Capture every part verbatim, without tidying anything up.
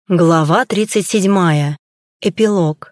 Глава тридцать седьмая. Эпилог.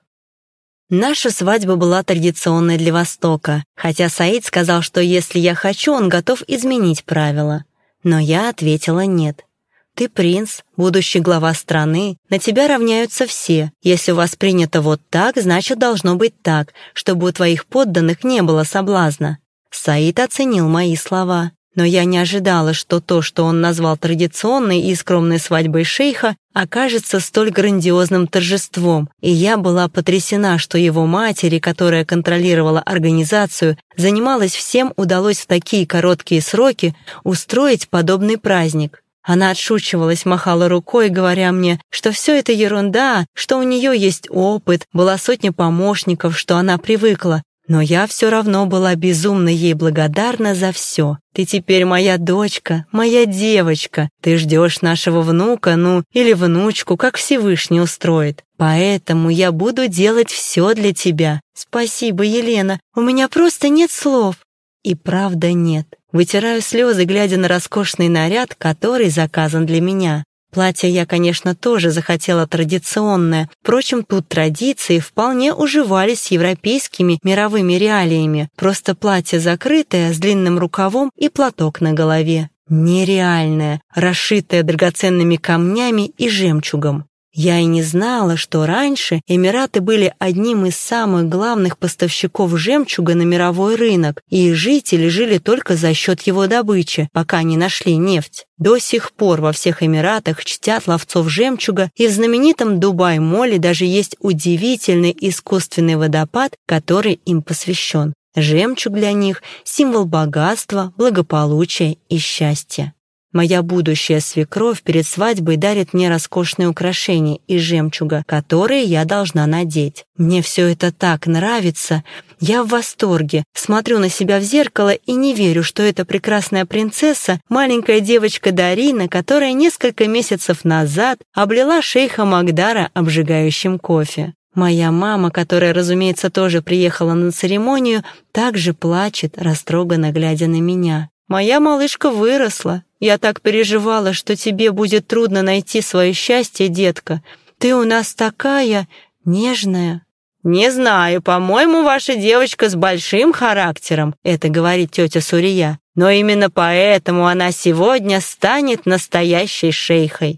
Наша свадьба была традиционной для Востока, хотя Саид сказал, что если я хочу, он готов изменить правила. Но я ответила нет. Ты принц, будущий глава страны, на тебя равняются все. Если у вас принято вот так, значит, должно быть так, чтобы у твоих подданных не было соблазна. Саид оценил мои слова. Но я не ожидала, что то, что он назвал традиционной и скромной свадьбой шейха, окажется столь грандиозным торжеством, и я была потрясена, что его матери, которая контролировала организацию, занималась всем, удалось в такие короткие сроки устроить подобный праздник. Она отшучивалась, махала рукой, говоря мне, что все это ерунда, что у нее есть опыт, была сотня помощников, что она привыкла. Но я все равно была безумно ей благодарна за все. Ты теперь моя дочка, моя девочка. Ты ждешь нашего внука, ну, или внучку, как Всевышний устроит. Поэтому я буду делать все для тебя. Спасибо, Елена, у меня просто нет слов. И правда нет. Вытираю слезы, глядя на роскошный наряд, который заказан для меня. Платье я, конечно, тоже захотела традиционное. Впрочем, тут традиции вполне уживались с европейскими мировыми реалиями. Просто платье закрытое, с длинным рукавом и платок на голове. Нереальное, расшитое драгоценными камнями и жемчугом. Я и не знала, что раньше Эмираты были одним из самых главных поставщиков жемчуга на мировой рынок, и жители жили только за счет его добычи, пока не нашли нефть. До сих пор во всех Эмиратах чтят ловцов жемчуга, и в знаменитом Дубай-моле даже есть удивительный искусственный водопад, который им посвящен. Жемчуг для них — символ богатства, благополучия и счастья. Моя будущая свекровь перед свадьбой дарит мне роскошные украшения из жемчуга, которые я должна надеть. Мне все это так нравится. Я в восторге. Смотрю на себя в зеркало и не верю, что эта прекрасная принцесса, маленькая девочка Дарина, которая несколько месяцев назад облила шейха Магдара обжигающим кофе. Моя мама, которая, разумеется, тоже приехала на церемонию, также плачет, растроганно глядя на меня. «Моя малышка выросла. Я так переживала, что тебе будет трудно найти свое счастье, детка. Ты у нас такая нежная». «Не знаю, по-моему, ваша девочка с большим характером», — это говорит тетя Сурия. «Но именно поэтому она сегодня станет настоящей шейхой».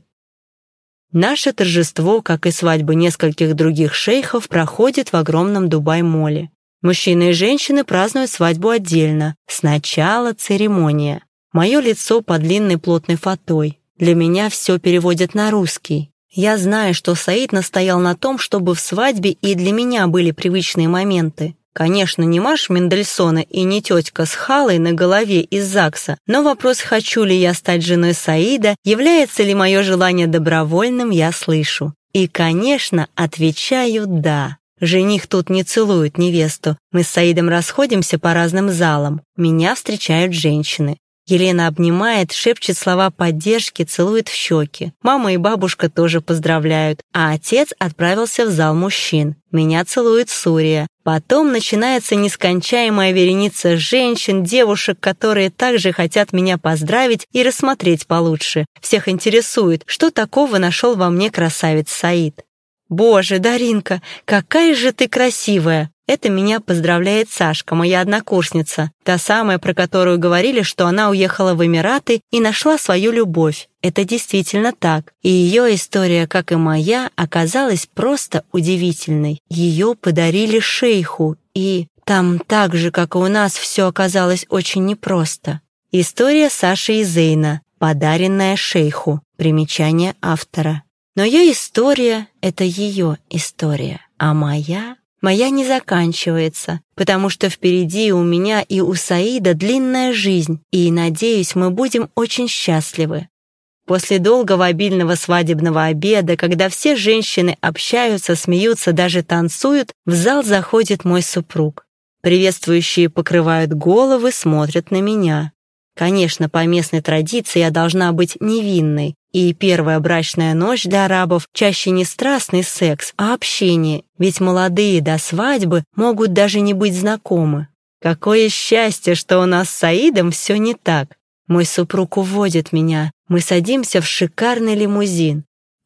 Наше торжество, как и свадьбы нескольких других шейхов, проходит в огромном Дубай-моле. Мужчины и женщины празднуют свадьбу отдельно. Сначала церемония. Мое лицо под длинной плотной фатой. Для меня все переводят на русский. Я знаю, что Саид настоял на том, чтобы в свадьбе и для меня были привычные моменты. Конечно, не марш Мендельсона и не тетка с халой на голове из ЗАГСа, но вопрос, хочу ли я стать женой Саида, является ли мое желание добровольным, я слышу. И, конечно, отвечаю «да». Жених тут не целует невесту. Мы с Саидом расходимся по разным залам. Меня встречают женщины. Елена обнимает, шепчет слова поддержки, целует в щеки. Мама и бабушка тоже поздравляют, а отец отправился в зал мужчин. Меня целует Сурия. Потом начинается нескончаемая вереница женщин, девушек, которые также хотят меня поздравить и рассмотреть получше. Всех интересует, что такого нашел во мне красавец Саид. «Боже, Даринка, какая же ты красивая!» Это меня поздравляет Сашка, моя однокурсница, та самая, про которую говорили, что она уехала в Эмираты и нашла свою любовь. Это действительно так, и ее история, как и моя, оказалась просто удивительной. Ее подарили шейху, и там так же, как и у нас, все оказалось очень непросто. История Саши и Зейна, подаренная шейху. Примечание автора. Но ее история — это ее история, а моя... Моя не заканчивается, потому что впереди у меня и у Саида длинная жизнь, и, надеюсь, мы будем очень счастливы. После долгого обильного свадебного обеда, когда все женщины общаются, смеются, даже танцуют, в зал заходит мой супруг. Приветствующие покрывают головы, смотрят на меня. Конечно, по местной традиции я должна быть невинной, и первая брачная ночь для арабов чаще не страстный секс, а общение, ведь молодые до свадьбы могут даже не быть знакомы. Какое счастье, что у нас с Саидом все не так. Мой супруг уводит меня, мы садимся в шикарный лимузин.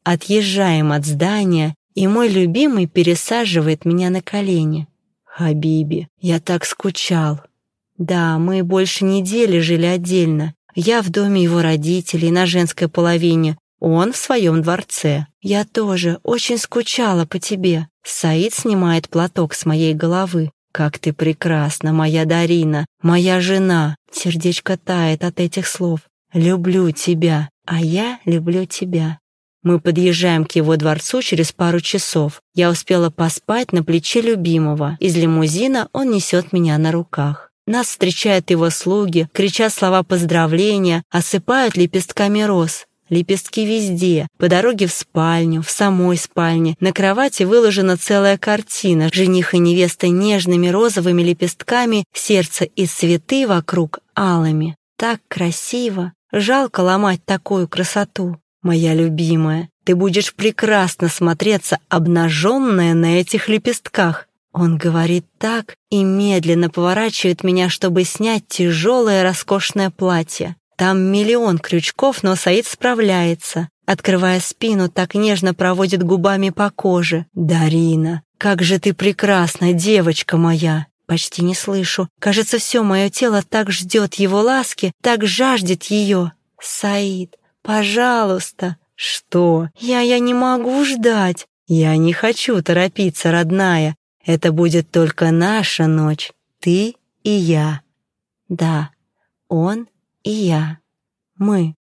Отъезжаем от здания, и мой любимый пересаживает меня на колени. «Хабиби, я так скучал». Да, мы больше недели жили отдельно. Я в доме его родителей на женской половине, он в своем дворце. Я тоже очень скучала по тебе. Саид снимает платок с моей головы. Как ты прекрасна, моя Дарина, моя жена. Сердечко тает от этих слов. Люблю тебя, а я люблю тебя. Мы подъезжаем к его дворцу через пару часов. Я успела поспать на плече любимого. Из лимузина он несет меня на руках. Нас встречают его слуги, кричат слова поздравления, осыпают лепестками роз. Лепестки везде, по дороге в спальню, в самой спальне. На кровати выложена целая картина. Жених и невеста нежными розовыми лепестками, сердце и цветы вокруг алыми. Так красиво. Жалко ломать такую красоту. Моя любимая, ты будешь прекрасно смотреться обнаженная на этих лепестках. Он говорит так и медленно поворачивает меня, чтобы снять тяжелое роскошное платье. Там миллион крючков, но Саид справляется. Открывая спину, так нежно проводит губами по коже. «Дарина, как же ты прекрасна, девочка моя!» Почти не слышу. Кажется, все мое тело так ждет его ласки, так жаждет ее. «Саид, пожалуйста!» «Что? Я, я не могу ждать!» «Я не хочу торопиться, родная. Это будет только наша ночь, ты и я». «Да, он и я. Мы».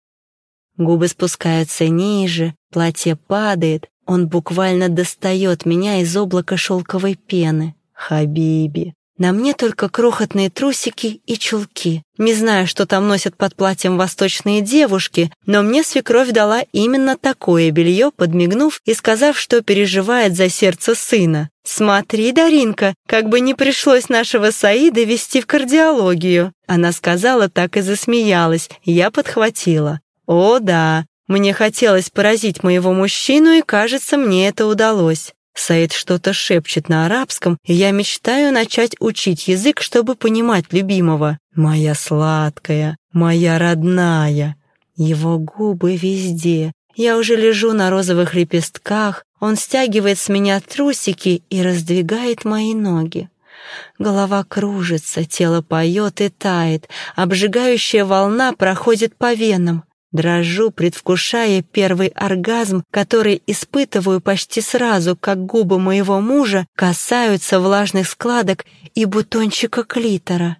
Губы спускаются ниже, платье падает, он буквально достает меня из облака шелковой пены. «Хабиби». На мне только крохотные трусики и чулки. Не знаю, что там носят под платьем восточные девушки, но мне свекровь дала именно такое белье, подмигнув и сказав, что переживает за сердце сына. «Смотри, Даринка, как бы не пришлось нашего Саида везти в кардиологию». Она сказала, так и засмеялась, я подхватила. «О да, мне хотелось поразить моего мужчину, и, кажется, мне это удалось». Саид что-то шепчет на арабском, и я мечтаю начать учить язык, чтобы понимать любимого. «Моя сладкая, моя родная». Его губы везде. Я уже лежу на розовых лепестках, он стягивает с меня трусики и раздвигает мои ноги. Голова кружится, тело поет и тает, обжигающая волна проходит по венам. Дрожу, предвкушая первый оргазм, который испытываю почти сразу, как губы моего мужа касаются влажных складок и бутончика клитора.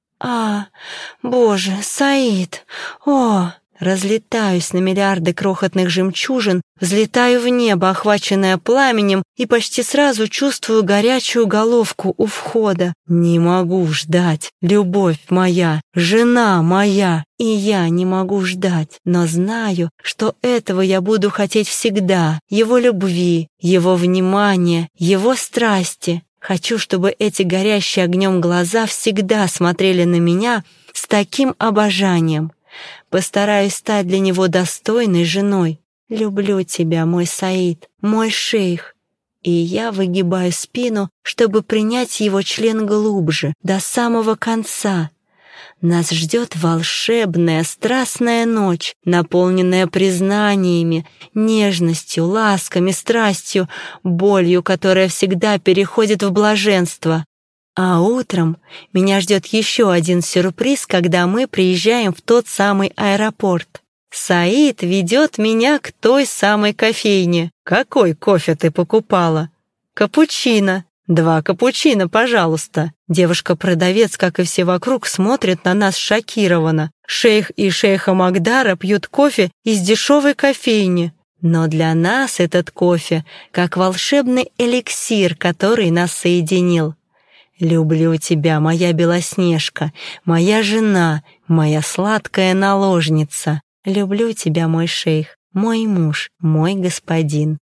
«А, боже, Саид! О!» Разлетаюсь на миллиарды крохотных жемчужин, взлетаю в небо, охваченное пламенем, и почти сразу чувствую горячую головку у входа. Не могу ждать, любовь моя, жена моя, и я не могу ждать, но знаю, что этого я буду хотеть всегда, его любви, его внимания, его страсти. Хочу, чтобы эти горящие огнем глаза всегда смотрели на меня с таким обожанием. Постараюсь стать для него достойной женой. Люблю тебя, мой Саид, мой шейх. И я выгибаю спину, чтобы принять его член глубже, до самого конца. Нас ждет волшебная, страстная ночь, наполненная признаниями, нежностью, ласками, страстью, болью, которая всегда переходит в блаженство. А утром меня ждет еще один сюрприз, когда мы приезжаем в тот самый аэропорт. Саид ведет меня к той самой кофейне. «Какой кофе ты покупала?» «Капучино». «Два капучино, пожалуйста». Девушка-продавец, как и все вокруг, смотрит на нас шокированно. Шейх и шейха Магдара пьют кофе из дешевой кофейни. Но для нас этот кофе как волшебный эликсир, который нас соединил. «Люблю тебя, моя Белоснежка, моя жена, моя сладкая наложница. Люблю тебя, мой шейх, мой муж, мой господин».